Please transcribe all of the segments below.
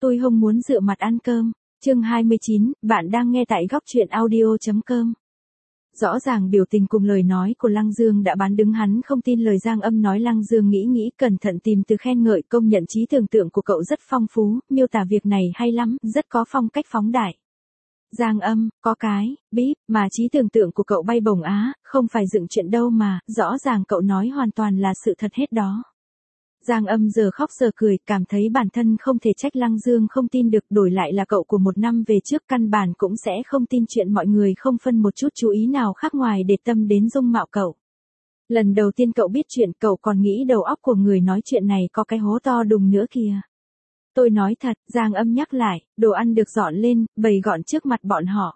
Tôi không muốn dựa mặt ăn cơm. Chương 29, bạn đang nghe tại góc truyện audio.com. Rõ ràng biểu tình cùng lời nói của Lăng Dương đã bán đứng hắn không tin lời Giang Âm nói. Lăng Dương nghĩ cẩn thận tìm từ khen ngợi, công nhận trí tưởng tượng của cậu rất phong phú, miêu tả việc này hay lắm, rất có phong cách phóng đại. Giang Âm, có cái, bíp, mà trí tưởng tượng của cậu bay bổng á, không phải dựng chuyện đâu mà, rõ ràng cậu nói hoàn toàn là sự thật hết đó. Giang Âm giờ khóc giờ cười, cảm thấy bản thân không thể trách Lăng Dương không tin được, đổi lại là cậu của một năm về trước căn bản cũng sẽ không tin chuyện mọi người không phân một chút chú ý nào khác ngoài để tâm đến dung mạo cậu. Lần đầu tiên cậu biết chuyện cậu còn nghĩ đầu óc của người nói chuyện này có cái hố to đùng nữa kìa. Tôi nói thật, Giang Âm nhắc lại, đồ ăn được dọn lên, bày gọn trước mặt bọn họ.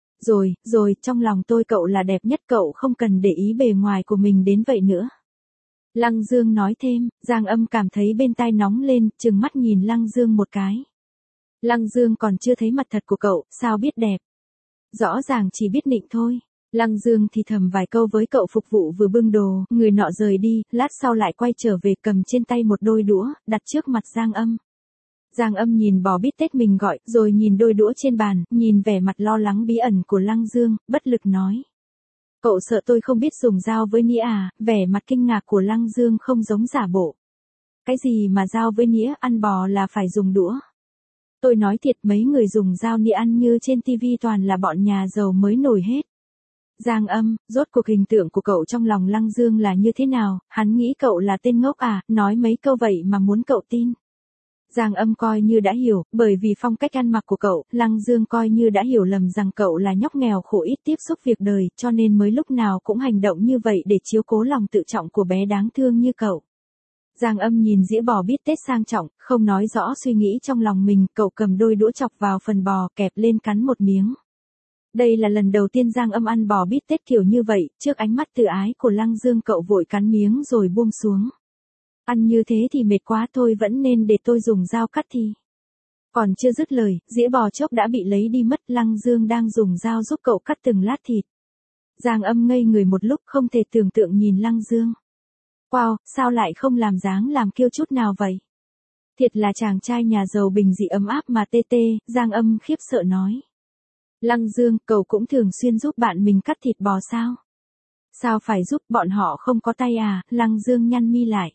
Rồi, trong lòng tôi cậu là đẹp nhất, cậu không cần để ý bề ngoài của mình đến vậy nữa. Lăng Dương nói thêm, Giang Âm cảm thấy bên tai nóng lên, trừng mắt nhìn Lăng Dương một cái. Lăng Dương còn chưa thấy mặt thật của cậu, sao biết đẹp? Rõ ràng chỉ biết nịnh thôi. Lăng Dương thì thầm vài câu với cậu phục vụ vừa bưng đồ, người nọ rời đi, lát sau lại quay trở về cầm trên tay một đôi đũa, đặt trước mặt Giang Âm. Giang Âm nhìn bò bít tết mình gọi, rồi nhìn đôi đũa trên bàn, nhìn vẻ mặt lo lắng bí ẩn của Lăng Dương, bất lực nói. Cậu sợ tôi không biết dùng dao với nĩa à? Vẻ mặt kinh ngạc của Lăng Dương không giống giả bộ. Cái gì mà dao với nĩa, ăn bò là phải dùng đũa. Tôi nói thiệt, mấy người dùng dao nĩa ăn như trên tivi toàn là bọn nhà giàu mới nổi hết. Giang Âm, rốt cuộc hình tượng của cậu trong lòng Lăng Dương là như thế nào? Hắn nghĩ cậu là tên ngốc à, nói mấy câu vậy mà muốn cậu tin. Giang Âm coi như đã hiểu, bởi vì phong cách ăn mặc của cậu, Lăng Dương coi như đã hiểu lầm rằng cậu là nhóc nghèo khổ ít tiếp xúc việc đời, cho nên mới lúc nào cũng hành động như vậy để chiếu cố lòng tự trọng của bé đáng thương như cậu. Giang Âm nhìn dĩa bò bít tết sang trọng, không nói rõ suy nghĩ trong lòng mình, cậu cầm đôi đũa chọc vào phần bò, kẹp lên cắn một miếng. Đây là lần đầu tiên Giang Âm ăn bò bít tết kiểu như vậy, trước ánh mắt tự ái của Lăng Dương cậu vội cắn miếng rồi buông xuống. Ăn như thế thì mệt quá, thôi vẫn nên để tôi dùng dao cắt thì. Còn chưa dứt lời, dĩa bò chốc đã bị lấy đi mất. Lăng Dương đang dùng dao giúp cậu cắt từng lát thịt. Giang Âm ngây người một lúc không thể tưởng tượng nhìn Lăng Dương. Wow, sao lại không làm dáng làm kiêu chút nào vậy? Thiệt là chàng trai nhà giàu bình dị ấm áp mà tê tê, Giang Âm khiếp sợ nói. Lăng Dương, cậu cũng thường xuyên giúp bạn mình cắt thịt bò sao? Sao phải giúp, bọn họ không có tay à? Lăng Dương nhăn mi lại.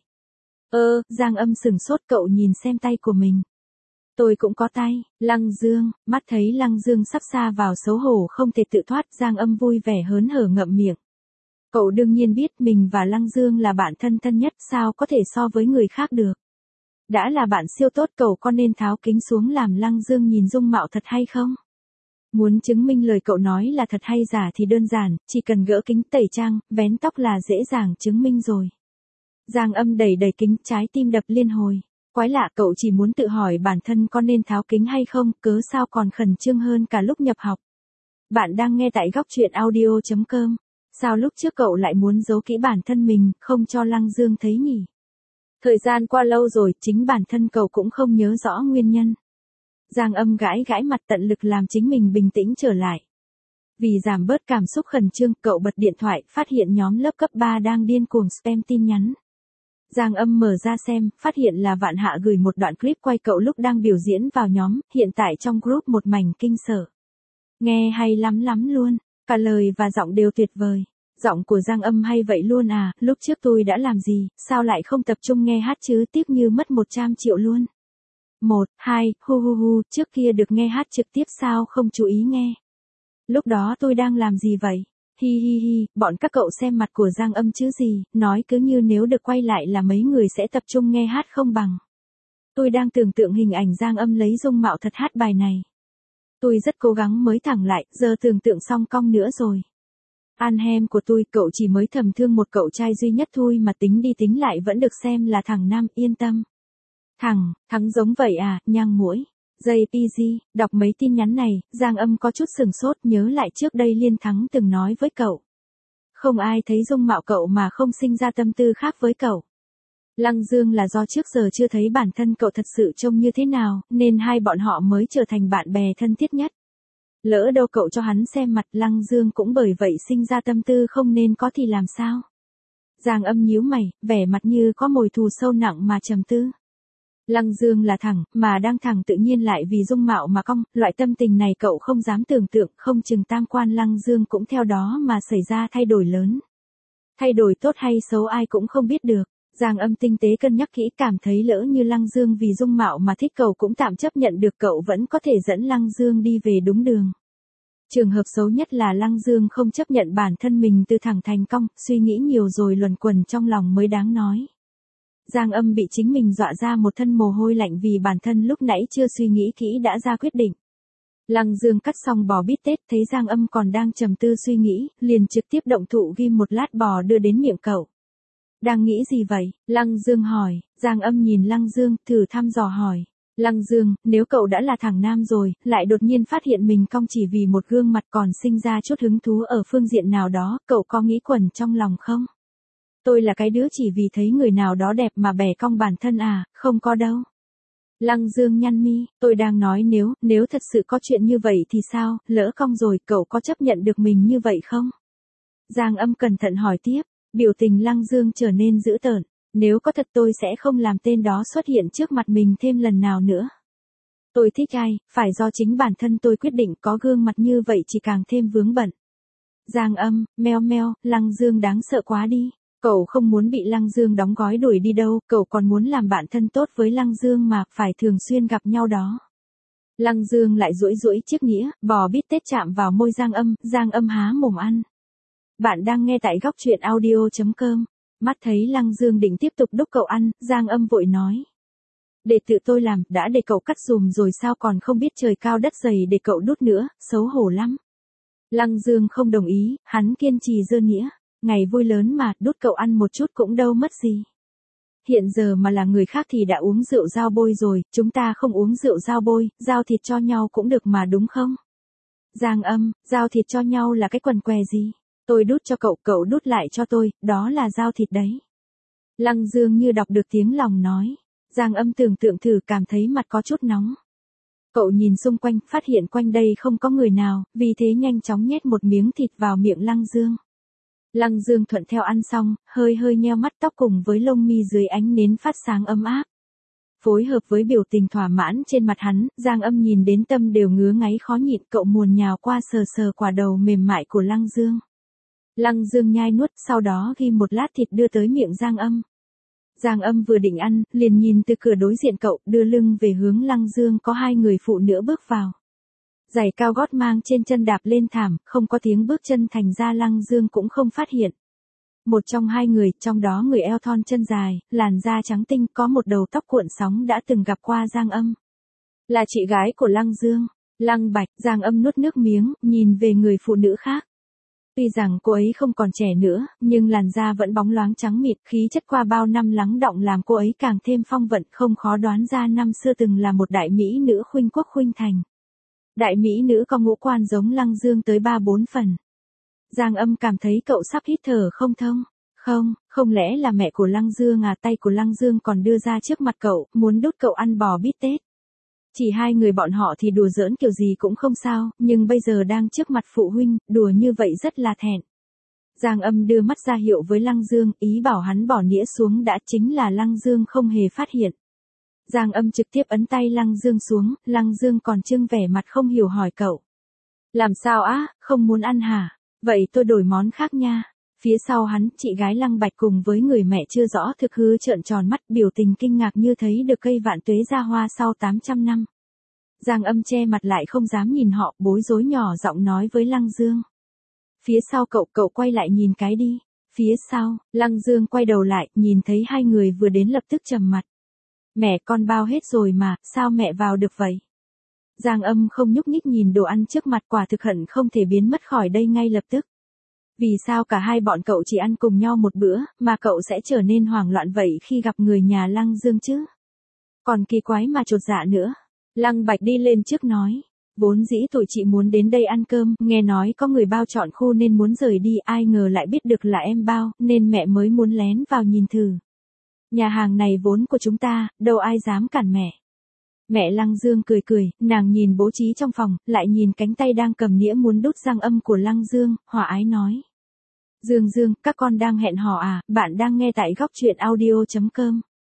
Giang Âm sửng sốt, cậu nhìn xem tay của mình. Tôi cũng có tay. Lăng Dương, mắt thấy Lăng Dương sắp sa vào xấu hổ không thể tự thoát, Giang Âm vui vẻ hớn hở ngậm miệng. Cậu đương nhiên biết mình và Lăng Dương là bạn thân nhất, sao có thể so với người khác được. Đã là bạn siêu tốt, cậu có nên tháo kính xuống làm Lăng Dương nhìn dung mạo thật hay không? Muốn chứng minh lời cậu nói là thật hay giả thì đơn giản, chỉ cần gỡ kính tẩy trang, vén tóc là dễ dàng chứng minh rồi. Giang Âm đẩy kính, trái tim đập liên hồi. Quái lạ, cậu chỉ muốn tự hỏi bản thân có nên tháo kính hay không, cớ sao còn khẩn trương hơn cả lúc nhập học. Bạn đang nghe tại góc truyện audio.com. Sao lúc trước cậu lại muốn giấu kỹ bản thân mình, không cho Lăng Dương thấy nhỉ? Thời gian qua lâu rồi, chính bản thân cậu cũng không nhớ rõ nguyên nhân. Giang Âm gãi mặt, tận lực làm chính mình bình tĩnh trở lại. Vì giảm bớt cảm xúc khẩn trương, cậu bật điện thoại, phát hiện nhóm lớp cấp 3 đang điên cuồng spam tin nhắn. Giang Âm mở ra xem, phát hiện là Vạn Hạ gửi một đoạn clip quay cậu lúc đang biểu diễn vào nhóm, hiện tại trong group một mảnh kinh sở. Nghe hay lắm luôn, cả lời và giọng đều tuyệt vời. Giọng của Giang Âm hay vậy luôn à, lúc trước tôi đã làm gì, sao lại không tập trung nghe hát chứ, tiếc như mất 100 triệu luôn. 1, 2, hu, trước kia được nghe hát trực tiếp sao không chú ý nghe. Lúc đó tôi đang làm gì vậy? Hi, bọn các cậu xem mặt của Giang Âm chứ gì, nói cứ như nếu được quay lại là mấy người sẽ tập trung nghe hát không bằng. Tôi đang tưởng tượng hình ảnh Giang Âm lấy dung mạo thật hát bài này. Tôi rất cố gắng mới thẳng lại, giờ tưởng tượng xong cong nữa rồi. An hem của tôi, cậu chỉ mới thầm thương một cậu trai duy nhất thôi mà tính đi tính lại vẫn được xem là thằng nam, yên tâm. Thằng giống vậy à, nhang mũi. JPG, đọc mấy tin nhắn này, Giang Âm có chút sửng sốt, nhớ lại trước đây Liên Thắng từng nói với cậu. Không ai thấy dung mạo cậu mà không sinh ra tâm tư khác với cậu. Lăng Dương là do trước giờ chưa thấy bản thân cậu thật sự trông như thế nào, nên hai bọn họ mới trở thành bạn bè thân thiết nhất. Lỡ đâu cậu cho hắn xem mặt, Lăng Dương cũng bởi vậy sinh ra tâm tư không nên có thì làm sao? Giang Âm nhíu mày, vẻ mặt như có mồi thù sâu nặng mà trầm tư. Lăng Dương là thẳng, mà đang thẳng tự nhiên lại vì dung mạo mà cong, loại tâm tình này cậu không dám tưởng tượng, không chừng tam quan Lăng Dương cũng theo đó mà xảy ra thay đổi lớn. Thay đổi tốt hay xấu ai cũng không biết được. Giang Âm tinh tế cân nhắc kỹ, cảm thấy lỡ như Lăng Dương vì dung mạo mà thích cậu cũng tạm chấp nhận được, cậu vẫn có thể dẫn Lăng Dương đi về đúng đường. Trường hợp xấu nhất là Lăng Dương không chấp nhận bản thân mình từ thẳng thành cong, suy nghĩ nhiều rồi luẩn quẩn trong lòng mới đáng nói. Giang Âm bị chính mình dọa ra một thân mồ hôi lạnh vì bản thân lúc nãy chưa suy nghĩ kỹ đã ra quyết định. Lăng Dương cắt xong bò bít tết thấy Giang Âm còn đang trầm tư suy nghĩ, liền trực tiếp động thủ ghim một lát bò đưa đến miệng cậu. Đang nghĩ gì vậy? Lăng Dương hỏi. Giang Âm nhìn Lăng Dương, thử thăm dò hỏi. Lăng Dương, nếu cậu đã là thằng nam rồi, lại đột nhiên phát hiện mình cong chỉ vì một gương mặt còn sinh ra chút hứng thú ở phương diện nào đó, cậu có nghĩ quẩn trong lòng không? Tôi là cái đứa chỉ vì thấy người nào đó đẹp mà bẻ cong bản thân à, không có đâu. Lăng Dương nhăn mi, tôi đang nói nếu thật sự có chuyện như vậy thì sao, lỡ cong rồi cậu có chấp nhận được mình như vậy không? Giang Âm cẩn thận hỏi tiếp, biểu tình Lăng Dương trở nên dữ tợn, nếu có thật tôi sẽ không làm tên đó xuất hiện trước mặt mình thêm lần nào nữa. Tôi thích ai, phải do chính bản thân tôi quyết định, có gương mặt như vậy chỉ càng thêm vướng bận. Giang Âm, meo meo, Lăng Dương đáng sợ quá đi. Cậu không muốn bị Lăng Dương đóng gói đuổi đi đâu, cậu còn muốn làm bạn thân tốt với Lăng Dương mà, phải thường xuyên gặp nhau đó. Lăng Dương lại duỗi duỗi chiếc nĩa, bò bít tết chạm vào môi Giang Âm há mồm ăn. Bạn đang nghe tại góc truyện audio.com. Mắt thấy Lăng Dương định tiếp tục đút cậu ăn, Giang Âm vội nói. Để tự tôi làm, đã để cậu cắt dùm rồi sao còn không biết trời cao đất dày để cậu đút nữa, xấu hổ lắm. Lăng Dương không đồng ý, hắn kiên trì giơ nĩa. Ngày vui lớn mà, đút cậu ăn một chút cũng đâu mất gì. Hiện giờ mà là người khác thì đã uống rượu dao bôi rồi, chúng ta không uống rượu dao bôi, giao thịt cho nhau cũng được mà đúng không? Giang Âm, giao thịt cho nhau là cái quần què gì? Tôi đút cho cậu, cậu đút lại cho tôi, đó là giao thịt đấy. Lăng Dương như đọc được tiếng lòng nói. Giang Âm tưởng tượng thử cảm thấy mặt có chút nóng. Cậu nhìn xung quanh, phát hiện quanh đây không có người nào, vì thế nhanh chóng nhét một miếng thịt vào miệng Lăng Dương. Lăng Dương thuận theo ăn xong, hơi nheo mắt, tóc cùng với lông mi dưới ánh nến phát sáng ấm áp. Phối hợp với biểu tình thỏa mãn trên mặt hắn, Giang Âm nhìn đến tâm đều ngứa ngáy khó nhịn, cậu muồn nhào qua sờ quả đầu mềm mại của Lăng Dương. Lăng Dương nhai nuốt, sau đó ghi một lát thịt đưa tới miệng Giang Âm. Giang Âm vừa định ăn, liền nhìn từ cửa đối diện cậu, đưa lưng về hướng Lăng Dương, có hai người phụ nữ bước vào. Giày cao gót mang trên chân đạp lên thảm, không có tiếng bước chân, thành ra Lăng Dương cũng không phát hiện. Một trong hai người, trong đó người eo thon chân dài, làn da trắng tinh, có một đầu tóc cuộn sóng đã từng gặp qua Giang Âm. Là chị gái của Lăng Dương, Lăng Bạch. Giang Âm nuốt nước miếng, nhìn về người phụ nữ khác. Tuy rằng cô ấy không còn trẻ nữa, nhưng làn da vẫn bóng loáng trắng mịn, khí chất qua bao năm lắng đọng làm cô ấy càng thêm phong vận, không khó đoán ra năm xưa từng là một đại mỹ nữ khuynh quốc khuynh thành. Đại mỹ nữ có ngũ quan giống Lăng Dương tới 3-4 phần. Giang Âm cảm thấy cậu sắp hít thở không thông. Không lẽ là mẹ của Lăng Dương à? Tay của Lăng Dương còn đưa ra trước mặt cậu, muốn đút cậu ăn bò bít tết. Chỉ hai người bọn họ thì đùa giỡn kiểu gì cũng không sao, nhưng bây giờ đang trước mặt phụ huynh, đùa như vậy rất là thẹn. Giang Âm đưa mắt ra hiệu với Lăng Dương, ý bảo hắn bỏ nĩa xuống đã, chính là Lăng Dương không hề phát hiện. Giang Âm trực tiếp ấn tay Lăng Dương xuống, Lăng Dương còn trưng vẻ mặt không hiểu hỏi cậu. Làm sao á, không muốn ăn hả? Vậy tôi đổi món khác nha. Phía sau hắn, chị gái Lăng Bạch cùng với người mẹ chưa rõ thực hư trợn tròn mắt, biểu tình kinh ngạc như thấy được cây vạn tuế ra hoa sau 800 năm. Giang Âm che mặt lại không dám nhìn họ, bối rối nhỏ giọng nói với Lăng Dương. Phía sau cậu quay lại nhìn cái đi. Phía sau, Lăng Dương quay đầu lại, nhìn thấy hai người vừa đến lập tức trầm mặt. Mẹ con bao hết rồi mà, sao mẹ vào được vậy? Giang Âm không nhúc nhích nhìn đồ ăn trước mặt, quả thực hận không thể biến mất khỏi đây ngay lập tức. Vì sao cả hai bọn cậu chỉ ăn cùng nhau một bữa, mà cậu sẽ trở nên hoảng loạn vậy khi gặp người nhà Lăng Dương chứ? Còn kỳ quái mà chột dạ nữa. Lăng Bạch đi lên trước nói. Vốn dĩ tụi chị muốn đến đây ăn cơm, nghe nói có người bao chọn khu nên muốn rời đi, ai ngờ lại biết được là em bao, nên mẹ mới muốn lén vào nhìn thử. Nhà hàng này vốn của chúng ta, đâu ai dám cản mẹ. Mẹ Lăng Dương cười, nàng nhìn bố trí trong phòng, lại nhìn cánh tay đang cầm nĩa muốn đút Giang Âm của Lăng Dương, hòa ái nói. Dương, các con đang hẹn hò à? Bạn đang nghe tại góc truyện audio.com.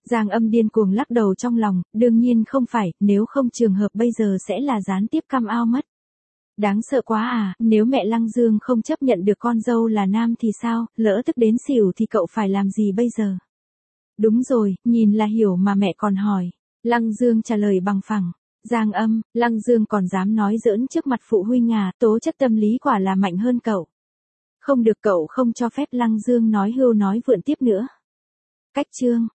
Giang Âm điên cuồng lắc đầu trong lòng, đương nhiên không phải, nếu không trường hợp bây giờ sẽ là gián tiếp cam ao mất. Đáng sợ quá à, nếu mẹ Lăng Dương không chấp nhận được con dâu là nam thì sao, lỡ tức đến xỉu thì cậu phải làm gì bây giờ? Đúng rồi, nhìn là hiểu mà mẹ còn hỏi. Lăng Dương trả lời bằng phẳng. Giang Âm, Lăng Dương còn dám nói giỡn trước mặt phụ huynh à, tố chất tâm lý quả là mạnh hơn cậu. Không được, cậu không cho phép Lăng Dương nói hưu nói vượn tiếp nữa. Cách chương